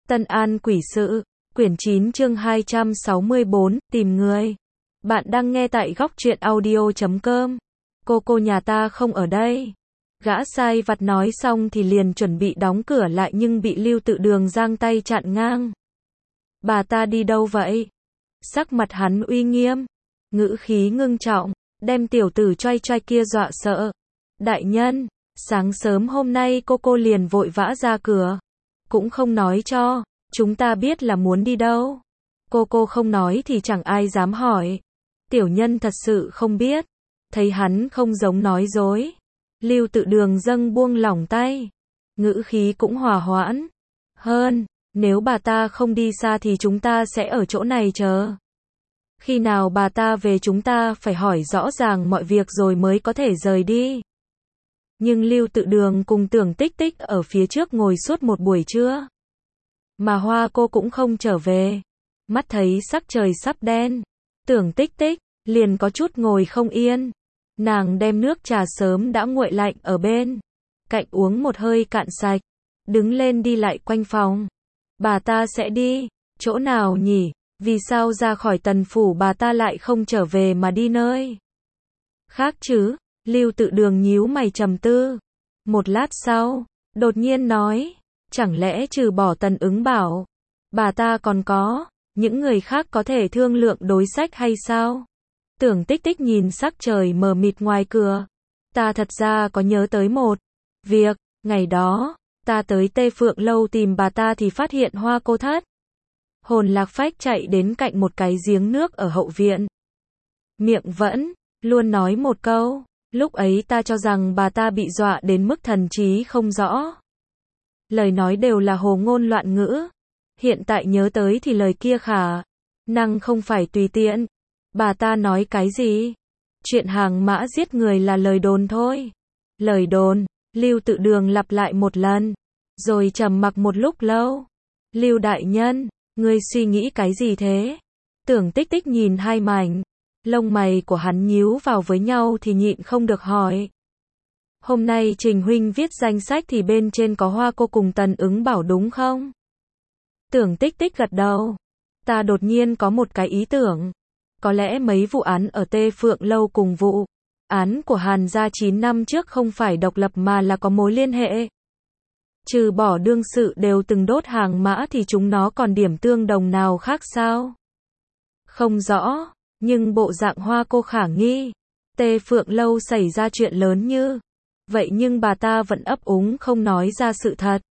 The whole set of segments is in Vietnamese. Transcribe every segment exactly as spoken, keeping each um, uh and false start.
Tân An Quỷ Sự, quyển chín chương hai trăm sáu mươi bốn, tìm người. Bạn đang nghe tại góc truyện audio chấm com. Cô cô nhà ta không ở đây. Gã sai vặt nói xong thì liền chuẩn bị đóng cửa lại nhưng bị Lưu Tự Đường giang tay chặn ngang. Bà ta đi đâu vậy? Sắc mặt hắn uy nghiêm, ngữ khí ngưng trọng, đem tiểu tử choai choai kia dọa sợ. Đại nhân, sáng sớm hôm nay cô cô liền vội vã ra cửa. Cũng không nói cho chúng ta biết là muốn đi đâu. Cô cô không nói thì chẳng ai dám hỏi. Tiểu nhân thật sự không biết. Thấy hắn không giống nói dối, Lưu Tự Đường dâng buông lỏng tay, ngữ khí cũng hòa hoãn hơn. Nếu bà ta không đi xa thì chúng ta sẽ ở chỗ này chờ. Khi nào bà ta về chúng ta phải hỏi rõ ràng mọi việc rồi mới có thể rời đi. Nhưng Lưu Tự Đường cùng Tưởng Tích Tích ở phía trước ngồi suốt một buổi trưa. Mà Hoa cô cũng không trở về. Mắt thấy sắc trời sắp đen, Tưởng Tích Tích liền có chút ngồi không yên. Nàng đem nước trà sớm đã nguội lạnh ở bên cạnh uống một hơi cạn sạch, đứng lên đi lại quanh phòng. Bà ta sẽ đi chỗ nào nhỉ? Vì sao ra khỏi Tần phủ bà ta lại không trở về mà đi nơi khác chứ? Lưu Tự Đường nhíu mày trầm tư. Một lát sau, đột nhiên nói, chẳng lẽ trừ bỏ Tần Ứng Bảo, bà ta còn có những người khác có thể thương lượng đối sách hay sao? Tưởng Tích Tích nhìn sắc trời mờ mịt ngoài cửa. Ta thật ra có nhớ tới một việc. Ngày đó, ta tới Tê Phượng Lâu tìm bà ta thì phát hiện Hoa cô thất hồn lạc phách chạy đến cạnh một cái giếng nước ở hậu viện. Miệng vẫn luôn nói một câu. Lúc ấy ta cho rằng bà ta bị dọa đến mức thần trí không rõ. Lời nói đều là hồ ngôn loạn ngữ. Hiện tại nhớ tới thì lời kia khả năng không phải tùy tiện. Bà ta nói cái gì? Chuyện hàng mã giết người là lời đồn thôi. Lời đồn, Lưu Tự Đường lặp lại một lần, rồi trầm mặc một lúc lâu. Lưu đại nhân, ngươi suy nghĩ cái gì thế? Tưởng Tích Tích nhìn hai mảnh lông mày của hắn nhíu vào với nhau thì nhịn không được hỏi. Hôm nay Trình huynh viết danh sách thì bên trên có Hoa cô cùng Tần Ứng Bảo đúng không? Tưởng Tích Tích gật đầu. Ta đột nhiên có một cái ý tưởng. Có lẽ mấy vụ án ở Tê Phượng Lâu cùng vụ án của Hàn gia chín năm trước không phải độc lập mà là có mối liên hệ. Trừ bỏ đương sự đều từng đốt hàng mã thì chúng nó còn điểm tương đồng nào khác sao? Không rõ, nhưng bộ dạng Hoa cô khả nghi. Tê Phượng Lâu xảy ra chuyện lớn như vậy nhưng bà ta vẫn ấp úng không nói ra sự thật.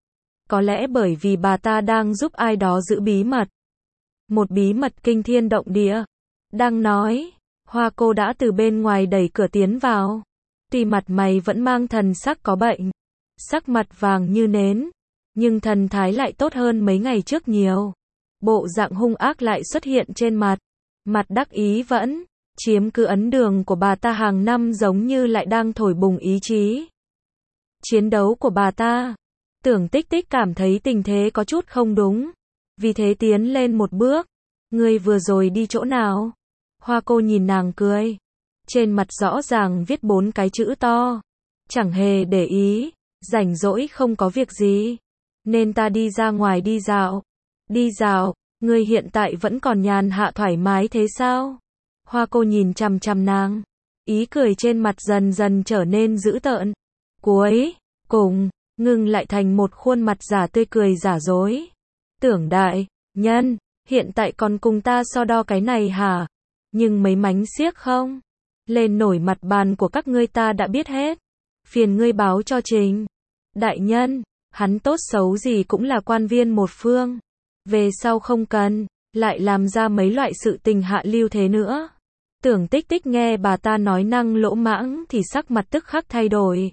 Có lẽ bởi vì bà ta đang giúp ai đó giữ bí mật. Một bí mật kinh thiên động địa. Đang nói, Hoa cô đã từ bên ngoài đẩy cửa tiến vào. Tuy mặt mày vẫn mang thần sắc có bệnh, sắc mặt vàng như nến, nhưng thần thái lại tốt hơn mấy ngày trước nhiều. Bộ dạng hung ác lại xuất hiện trên mặt. Mặt đắc ý vẫn chiếm cứ ấn đường của bà ta hàng năm giống như lại đang thổi bùng ý chí chiến đấu của bà ta. Tưởng Tích Tích cảm thấy tình thế có chút không đúng, vì thế tiến lên một bước. Ngươi vừa rồi đi chỗ nào? Hoa cô nhìn nàng cười. Trên mặt rõ ràng viết bốn cái chữ to. Chẳng hề để ý, rảnh rỗi không có việc gì, nên ta đi ra ngoài đi dạo. Đi dạo? Ngươi hiện tại vẫn còn nhàn hạ thoải mái thế sao? Hoa cô nhìn chằm chằm nàng, ý cười trên mặt dần dần trở nên dữ tợn. Cuối cùng, ngừng lại thành một khuôn mặt giả tươi cười giả dối. Tưởng đại nhân, hiện tại còn cùng ta so đo cái này hả? Nhưng mấy mánh xiếc không lên nổi mặt bàn của các ngươi ta đã biết hết. Phiền ngươi báo cho Trình đại nhân, hắn tốt xấu gì cũng là quan viên một phương. Về sau không cần lại làm ra mấy loại sự tình hạ lưu thế nữa. Tưởng Tích Tích nghe bà ta nói năng lỗ mãng thì sắc mặt tức khắc thay đổi.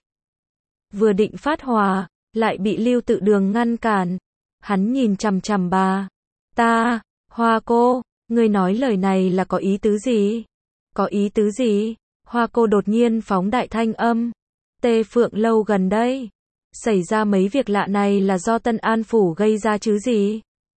Vừa định phát hỏa, lại bị Lưu Tự Đường ngăn cản. Hắn nhìn chằm chằm bà ta. Hoa cô, ngươi nói lời này là có ý tứ gì? Có ý tứ gì? Hoa cô đột nhiên phóng đại thanh âm. Tê Phượng Lâu gần đây xảy ra mấy việc lạ này là do Tân An phủ gây ra chứ gì?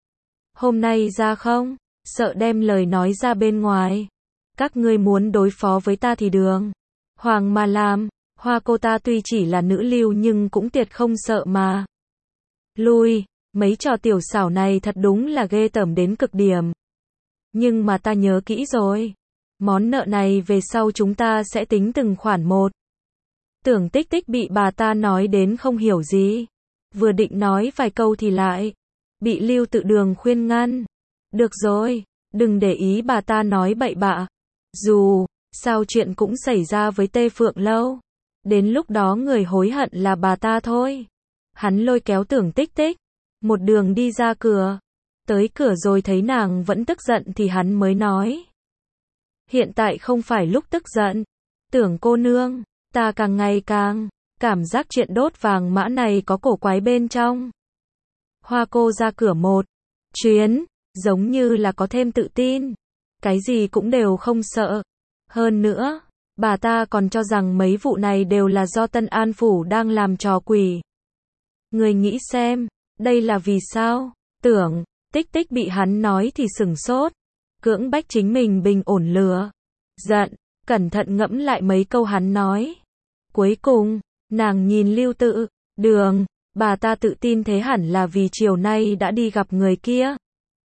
Hôm nay ra không? Sợ đem lời nói ra bên ngoài. Các ngươi muốn đối phó với ta thì đường hoàng mà làm. Hoa cô ta tuy chỉ là nữ lưu nhưng cũng tuyệt không sợ mà lui. Mấy trò tiểu xảo này thật đúng là ghê tởm đến cực điểm. Nhưng mà ta nhớ kỹ rồi. Món nợ này về sau chúng ta sẽ tính từng khoản một. Tưởng Tích Tích bị bà ta nói đến không hiểu gì. Vừa định nói vài câu thì lại bị Lưu Tự Đường khuyên ngăn. Được rồi, đừng để ý bà ta nói bậy bạ. Dù sao chuyện cũng xảy ra với Tê Phượng Lâu. Đến lúc đó người hối hận là bà ta thôi. Hắn lôi kéo Tưởng Tích Tích, một đường đi ra cửa. Tới cửa rồi thấy nàng vẫn tức giận thì hắn mới nói. Hiện tại không phải lúc tức giận. Tưởng cô nương, ta càng ngày càng cảm giác chuyện đốt vàng mã này có cổ quái bên trong. Hoa cô ra cửa một chuyến, giống như là có thêm tự tin. Cái gì cũng đều không sợ. Hơn nữa, bà ta còn cho rằng mấy vụ này đều là do Tân An Phủ đang làm trò quỷ. Người nghĩ xem, đây là vì sao? Tưởng Tích Tích bị hắn nói thì sửng sốt. Cưỡng bách chính mình bình ổn lửa giận, cẩn thận ngẫm lại mấy câu hắn nói. Cuối cùng, nàng nhìn Lưu Tự Đường, bà ta tự tin thế hẳn là vì chiều nay đã đi gặp người kia.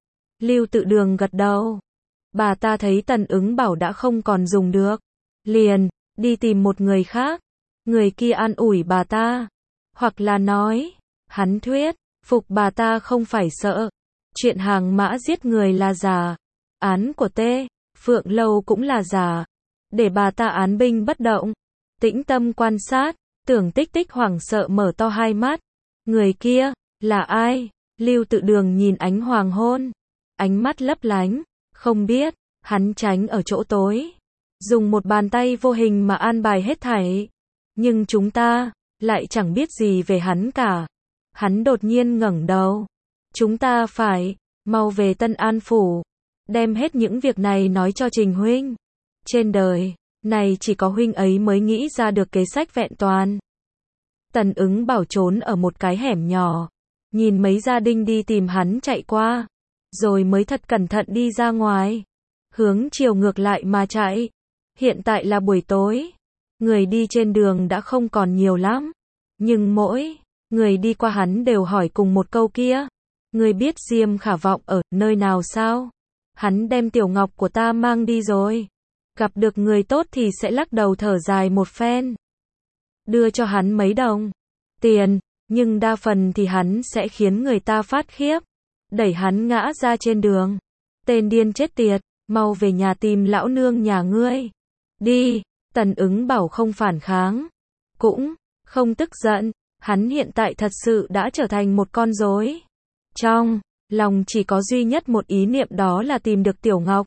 Lưu Tự Đường gật đầu. Bà ta thấy Tần Ứng Bảo đã không còn dùng được, liền đi tìm một người khác. Người kia an ủi bà ta, hoặc là nói, hắn thuyết phục bà ta không phải sợ. Chuyện hàng mã giết người là giả, án của Tê Phượng Lâu cũng là giả, để bà ta án binh bất động, tĩnh tâm quan sát. Tưởng Tích Tích hoảng sợ mở to hai mắt. Người kia là ai? Lưu Tự Đường nhìn ánh hoàng hôn, ánh mắt lấp lánh. Không biết. Hắn tránh ở chỗ tối, dùng một bàn tay vô hình mà an bài hết thảy. Nhưng chúng ta lại chẳng biết gì về hắn cả. Hắn đột nhiên ngẩng đầu. Chúng ta phải mau về Tân An Phủ, đem hết những việc này nói cho Trình huynh. Trên đời này chỉ có huynh ấy mới nghĩ ra được kế sách vẹn toàn. Tần Ứng Bảo trốn ở một cái hẻm nhỏ, nhìn mấy gia đình đi tìm hắn chạy qua, rồi mới thật cẩn thận đi ra ngoài, hướng chiều ngược lại mà chạy. Hiện tại là buổi tối, người đi trên đường đã không còn nhiều lắm, nhưng mỗi người đi qua hắn đều hỏi cùng một câu kia. Người biết Diêm Khả Vọng ở nơi nào sao? Hắn đem Tiểu Ngọc của ta mang đi rồi. Gặp được người tốt thì sẽ lắc đầu thở dài một phen, đưa cho hắn mấy đồng tiền, nhưng đa phần thì hắn sẽ khiến người ta phát khiếp, đẩy hắn ngã ra trên đường. Tên điên chết tiệt, mau về nhà tìm lão nương nhà ngươi. Đi. Tần Ứng Bảo không phản kháng, cũng không tức giận. Hắn hiện tại thật sự đã trở thành một con rối. Trong lòng chỉ có duy nhất một ý niệm, đó là tìm được Tiểu Ngọc.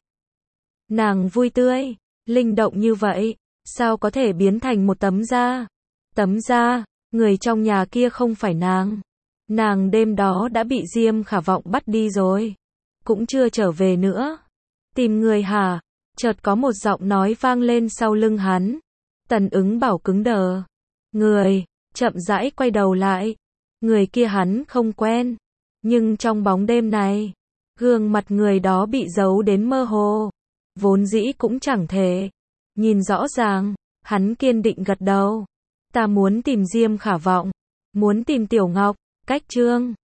Nàng vui tươi, linh động như vậy, sao có thể biến thành một tấm da? Tấm da, người trong nhà kia không phải nàng. Nàng đêm đó đã bị Diêm Khả Vọng bắt đi rồi, cũng chưa trở về nữa. Tìm người hả? Chợt có một giọng nói vang lên sau lưng hắn. Tần Ứng Bảo cứng đờ. Người, chậm rãi quay đầu lại. Người kia hắn không quen. Nhưng trong bóng đêm này, gương mặt người đó bị giấu đến mơ hồ. Vốn dĩ cũng chẳng thể nhìn rõ ràng. Hắn kiên định gật đầu. Ta muốn tìm Diêm Khả Vọng. Muốn tìm Tiểu Ngọc. Cách chương